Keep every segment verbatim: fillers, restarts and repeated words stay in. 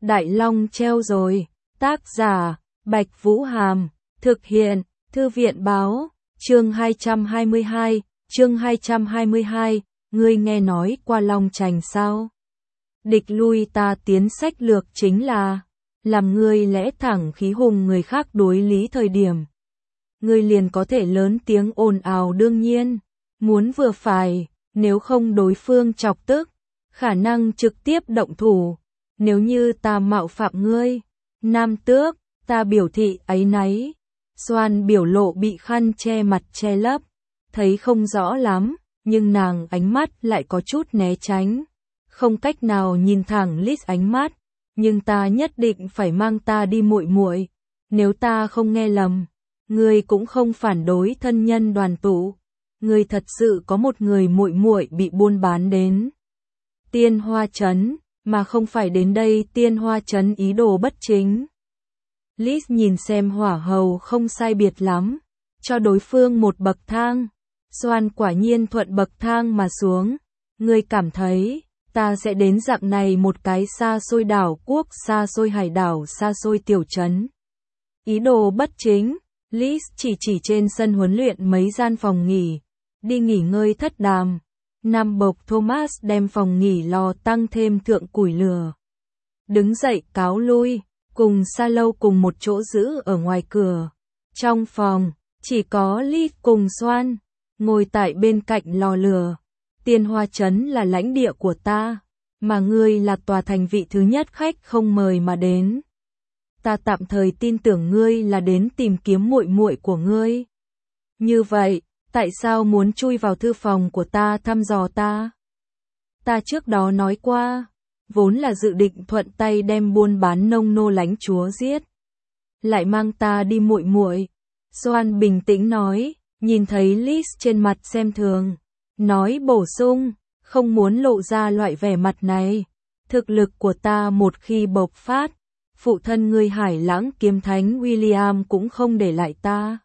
Đại Long treo rồi. Tác giả, Bạch Vũ Hàm. Thực hiện, Thư viện Báo. Chương hai trăm hai mươi hai, chương hai trăm hai mươi hai, ngươi nghe nói qua Long Chành sao? Địch lui ta tiến sách lược chính là, làm ngươi lẽ thẳng khí hùng người khác đối lý thời điểm. Ngươi liền có thể lớn tiếng ồn ào đương nhiên, muốn vừa phải, nếu không đối phương chọc tức, khả năng trực tiếp động thủ. Nếu như ta mạo phạm ngươi, Nam Tước, ta biểu thị áy náy. Xoan biểu lộ bị khăn che mặt che lấp, thấy không rõ lắm, nhưng nàng ánh mắt lại có chút né tránh. Không cách nào nhìn thẳng Liz ánh mắt, nhưng ta nhất định phải mang ta đi muội muội. Nếu ta không nghe lầm, ngươi cũng không phản đối thân nhân đoàn tụ. Ngươi thật sự có một người muội muội bị buôn bán đến Tiên Hoa Trấn, mà không phải đến đây Tiên Hoa Trấn ý đồ bất chính. Liz nhìn xem hỏa hầu không sai biệt lắm, cho đối phương một bậc thang. Xoan quả nhiên thuận bậc thang mà xuống. Ngươi cảm thấy, ta sẽ đến dạng này một cái xa xôi đảo quốc, xa xôi hải đảo, xa xôi tiểu trấn. Ý đồ bất chính, Liz chỉ chỉ trên sân huấn luyện mấy gian phòng nghỉ, đi nghỉ ngơi thất đàm. Nam bộc Thomas đem phòng nghỉ lò tăng thêm thượng củi lửa. Đứng dậy cáo lui. Cùng Sa Lâu cùng một chỗ giữ ở ngoài cửa. Trong phòng, chỉ có Liz cùng Xoan, ngồi tại bên cạnh lò lửa. Tiên Hoa Trấn là lãnh địa của ta, mà ngươi là tòa thành vị thứ nhất khách không mời mà đến. Ta tạm thời tin tưởng ngươi là đến tìm kiếm muội muội của ngươi. Như vậy, tại sao muốn chui vào thư phòng của ta thăm dò ta? Ta trước đó nói qua, vốn là dự định thuận tay đem buôn bán nông nô lãnh chúa giết, lại mang ta đi muội muội. Xoan bình tĩnh nói, nhìn thấy Liz trên mặt xem thường, nói bổ sung, không muốn lộ ra loại vẻ mặt này. Thực lực của ta một khi bộc phát, phụ thân ngươi Hải Lãng Kiếm Thánh William cũng không để lại ta.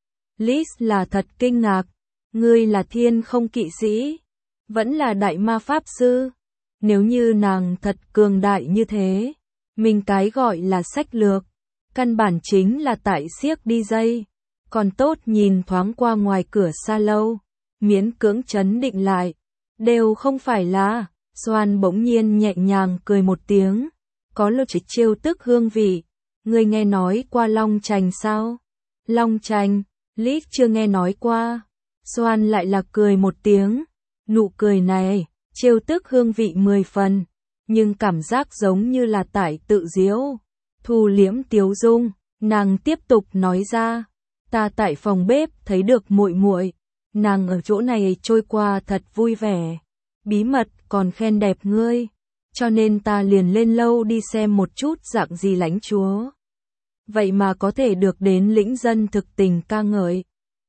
Liz là thật kinh ngạc, ngươi là thiên không kỵ sĩ, vẫn là đại ma pháp sư. Nếu như nàng thật cường đại như thế, mình cái gọi là sách lược, căn bản chính là tại xiếc đi dây. Còn tốt nhìn thoáng qua ngoài cửa Sa Lâu, miễn cưỡng trấn định lại, đều không phải là. Xoan bỗng nhiên nhẹ nhàng cười một tiếng, có lô chỉ trêu tức hương vị. Ngươi nghe nói qua Long Chành sao? Long Chành, Liz chưa nghe nói qua. Xoan lại là cười một tiếng, nụ cười này trêu tức hương vị mười phần, nhưng cảm giác giống như là tại tự giễu. Thu liễm tiếu dung, nàng tiếp tục nói ra, ta tại phòng bếp thấy được muội muội, nàng ở chỗ này trôi qua thật vui vẻ, bí mật còn khen đẹp ngươi, cho nên ta liền lên lâu đi xem một chút dạng gì lãnh chúa. Vậy mà có thể được đến lĩnh dân thực tình ca ngợi.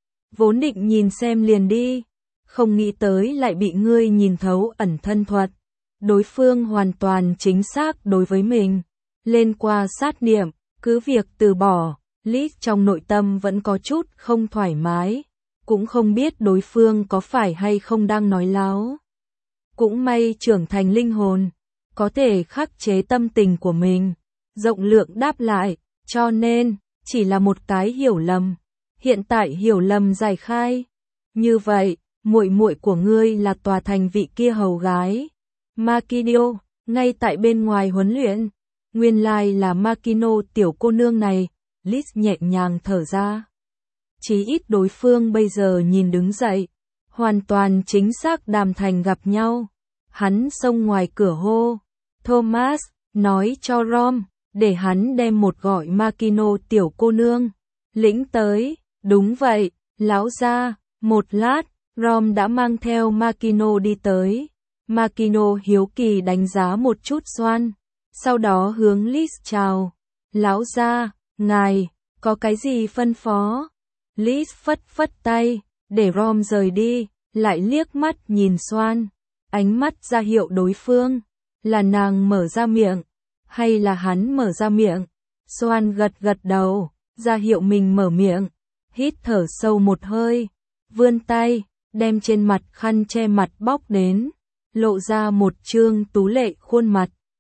Vốn định nhìn xem liền đi, không nghĩ tới lại bị ngươi nhìn thấu ẩn thân thuật. Đối phương hoàn toàn chính xác đối với mình, lên qua sát niệm, cứ việc từ bỏ. Liz trong nội tâm vẫn có chút không thoải mái, cũng không biết đối phương có phải hay không đang nói láo. Cũng may trưởng thành linh hồn, có thể khắc chế tâm tình của mình, rộng lượng đáp lại, cho nên, chỉ là một cái hiểu lầm. Hiện tại hiểu lầm giải khai. Như vậy, muội muội của ngươi là tòa thành vị kia hầu gái Makino, ngay tại bên ngoài huấn luyện. Nguyên lai là Makino tiểu cô nương này. Liz nhẹ nhàng thở ra. Chí ít đối phương bây giờ nhìn đứng dậy, hoàn toàn chính xác đàm thành gặp nhau. Hắn xông ngoài cửa hô, Thomas, nói cho Rom, để hắn đem một gọi Makino tiểu cô nương lĩnh tới. Đúng vậy, lão gia. Một lát, Rom đã mang theo Makino đi tới. Makino hiếu kỳ đánh giá một chút Xoan, sau đó hướng Liz chào. Lão gia, ngài, có cái gì phân phó? Liz phất phất tay, để Rom rời đi, lại liếc mắt nhìn Xoan, ánh mắt ra hiệu đối phương, là nàng mở ra miệng, hay là hắn mở ra miệng? Xoan gật gật đầu, ra hiệu mình mở miệng, hít thở sâu một hơi, vươn tay, đem trên mặt khăn che mặt bóc đến, lộ ra một trương tú lệ khuôn mặt.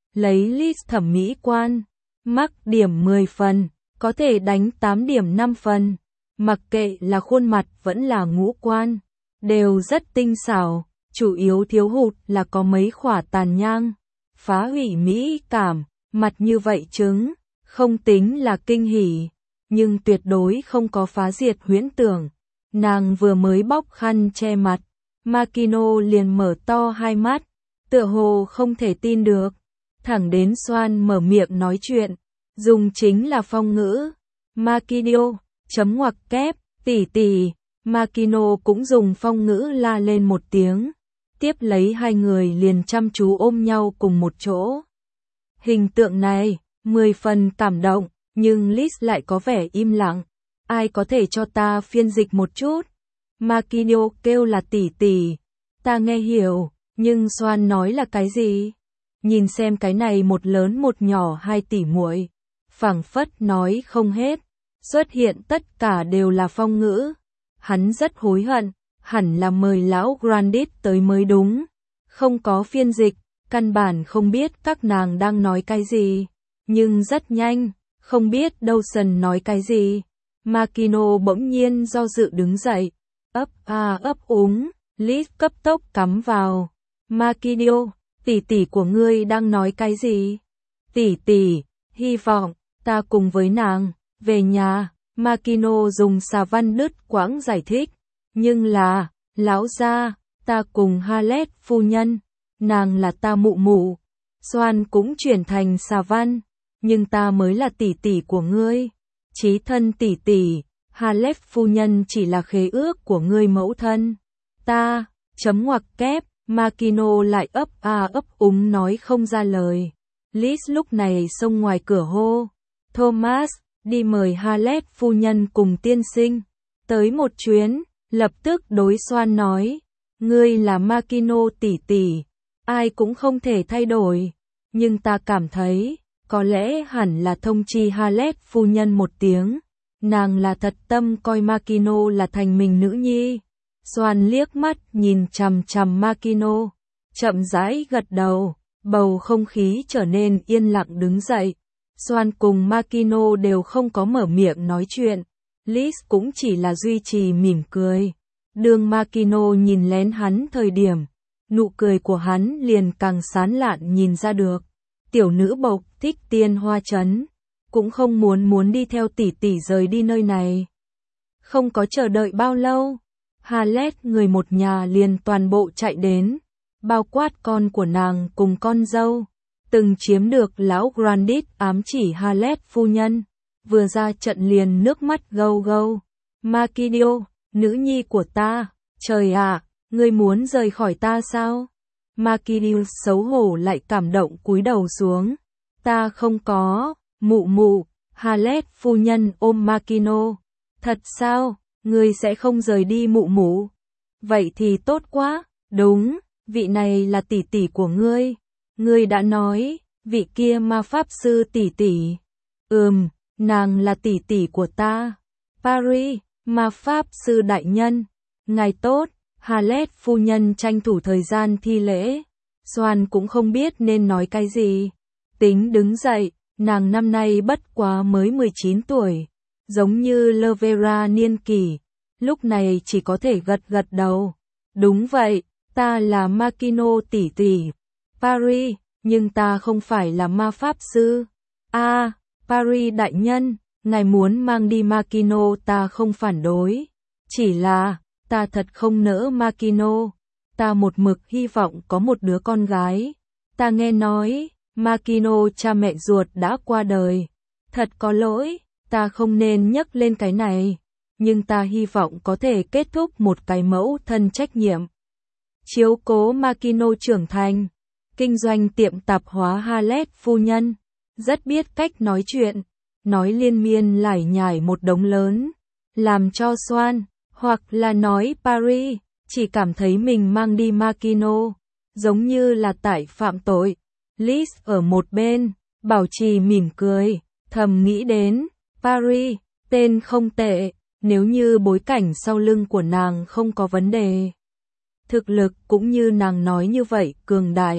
lấy Liz thẩm mỹ quan, mắc điểm mười phần, có thể đánh tám điểm năm phần. Mặc kệ là khuôn mặt vẫn là ngũ quan, đều rất tinh xảo, chủ yếu thiếu hụt là có mấy khỏa tàn nhang, phá hủy mỹ cảm, mặt như vậy trứng, không tính là kinh hỉ, nhưng tuyệt đối không có phá diệt huyễn tưởng. Nàng vừa mới bóc khăn che mặt, Makino liền mở to hai mắt, tựa hồ không thể tin được, thẳng đến Swan mở miệng nói chuyện, dùng chính là phong ngữ. Makino, chấm ngoặc kép, tỷ tỷ, Makino cũng dùng phong ngữ la lên một tiếng, tiếp lấy hai người liền chăm chú ôm nhau cùng một chỗ. Hình tượng này, mười phần cảm động, nhưng Liz lại có vẻ im lặng. Ai có thể cho ta phiên dịch một chút? Makino kêu là tỷ tỷ. Ta nghe hiểu, nhưng Swan nói là cái gì? Nhìn xem cái này một lớn một nhỏ hai tỷ muội, phảng phất nói không hết, xuất hiện tất cả đều là phong ngữ. Hắn rất hối hận, hẳn là mời lão Grandit tới mới đúng. Không có phiên dịch, căn bản không biết các nàng đang nói cái gì. Nhưng rất nhanh, không biết Dawson nói cái gì. Makino bỗng nhiên do dự đứng dậy, ấp a ấp úng, Liz cấp tốc cắm vào. Makino, tỷ tỷ của ngươi đang nói cái gì? Tỷ tỷ, hy vọng, ta cùng với nàng, về nhà. Makino dùng xà văn đứt quãng giải thích, nhưng là, lão gia, ta cùng Halet phu nhân, nàng là ta mụ mụ. Swan cũng chuyển thành xà văn, nhưng ta mới là tỷ tỷ của ngươi. Chí thân tỷ tỷ, Halet phu nhân chỉ là khế ước của ngươi mẫu thân. Ta, chấm ngoặc kép, Makino lại ấp a ấp úng nói không ra lời. Liz lúc này xông ngoài cửa hô, Thomas, đi mời Halet phu nhân cùng tiên sinh tới một chuyến. Lập tức đối Swan nói, ngươi là Makino tỷ tỷ, ai cũng không thể thay đổi, nhưng ta cảm thấy, có lẽ hẳn là thông chi Halet phu nhân một tiếng, nàng là thật tâm coi Makino là thành mình nữ nhi. Swan liếc mắt nhìn chằm chằm Makino, chậm rãi gật đầu, bầu không khí trở nên yên lặng đứng dậy. Swan cùng Makino đều không có mở miệng nói chuyện, Liz cũng chỉ là duy trì mỉm cười. Đường Makino nhìn lén hắn thời điểm, nụ cười của hắn liền càng sán lạn nhìn ra được. Tiểu nữ bộc thích tiên hoa trấn, cũng không muốn muốn đi theo tỷ tỷ rời đi nơi này. Không có chờ đợi bao lâu, Halet người một nhà liền toàn bộ chạy đến, bao quát con của nàng cùng con dâu. Từng chiếm được lão Grandit ám chỉ Halet phu nhân, vừa ra trận liền nước mắt gâu gâu. Makino, nữ nhi của ta, trời ạ, ngươi muốn rời khỏi ta sao? Makino xấu hổ lại cảm động cúi đầu xuống. Ta không có, mụ mụ. Halet phu nhân ôm Makino. Thật sao, ngươi sẽ không rời đi mụ mụ? Vậy thì tốt quá, đúng, vị này là tỷ tỷ của ngươi. Ngươi đã nói, vị kia ma pháp sư tỷ tỷ. Ừm, nàng là tỷ tỷ của ta. Paris, ma pháp sư đại nhân. Ngài tốt, Halet phu nhân tranh thủ thời gian thi lễ. Swan cũng không biết nên nói cái gì. Tính đứng dậy, nàng năm nay bất quá mới mười chín tuổi. Giống như Lovera niên kỷ, lúc này chỉ có thể gật gật đầu. Đúng vậy, ta là Makino tỷ tỷ. Paris, nhưng ta không phải là ma pháp sư. A, à, Paris đại nhân, ngài muốn mang đi Makino ta không phản đối. Chỉ là, ta thật không nỡ Makino. Ta một mực hy vọng có một đứa con gái. Ta nghe nói, Makino cha mẹ ruột đã qua đời. Thật có lỗi, ta không nên nhắc lên cái này. Nhưng ta hy vọng có thể kết thúc một cái mẫu thân trách nhiệm. Chiếu cố Makino trưởng thành. Kinh doanh tiệm tạp hóa Halet phu nhân. Rất biết cách nói chuyện. Nói liên miên lải nhải một đống lớn. Làm cho Swan, hoặc là nói Paris, chỉ cảm thấy mình mang đi Makino. Giống như là tại phạm tội. Liz ở một bên, bảo trì mỉm cười, thầm nghĩ đến. Paris, tên không tệ, nếu như bối cảnh sau lưng của nàng không có vấn đề. Thực lực cũng như nàng nói như vậy cường đại.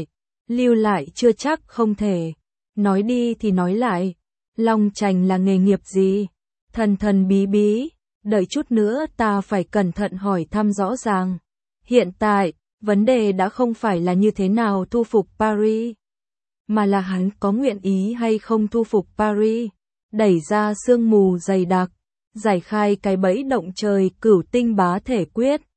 lưu lại chưa chắc không thể. Nói đi thì nói lại, Long Chành là nghề nghiệp gì? Thần thần bí bí, đợi chút nữa ta phải cẩn thận hỏi thăm rõ ràng. Hiện tại, vấn đề đã không phải là như thế nào thu phục Paris, mà là hắn có nguyện ý hay không thu phục Paris. Đẩy ra sương mù dày đặc, giải khai cái bẫy động trời cửu tinh bá thể quyết.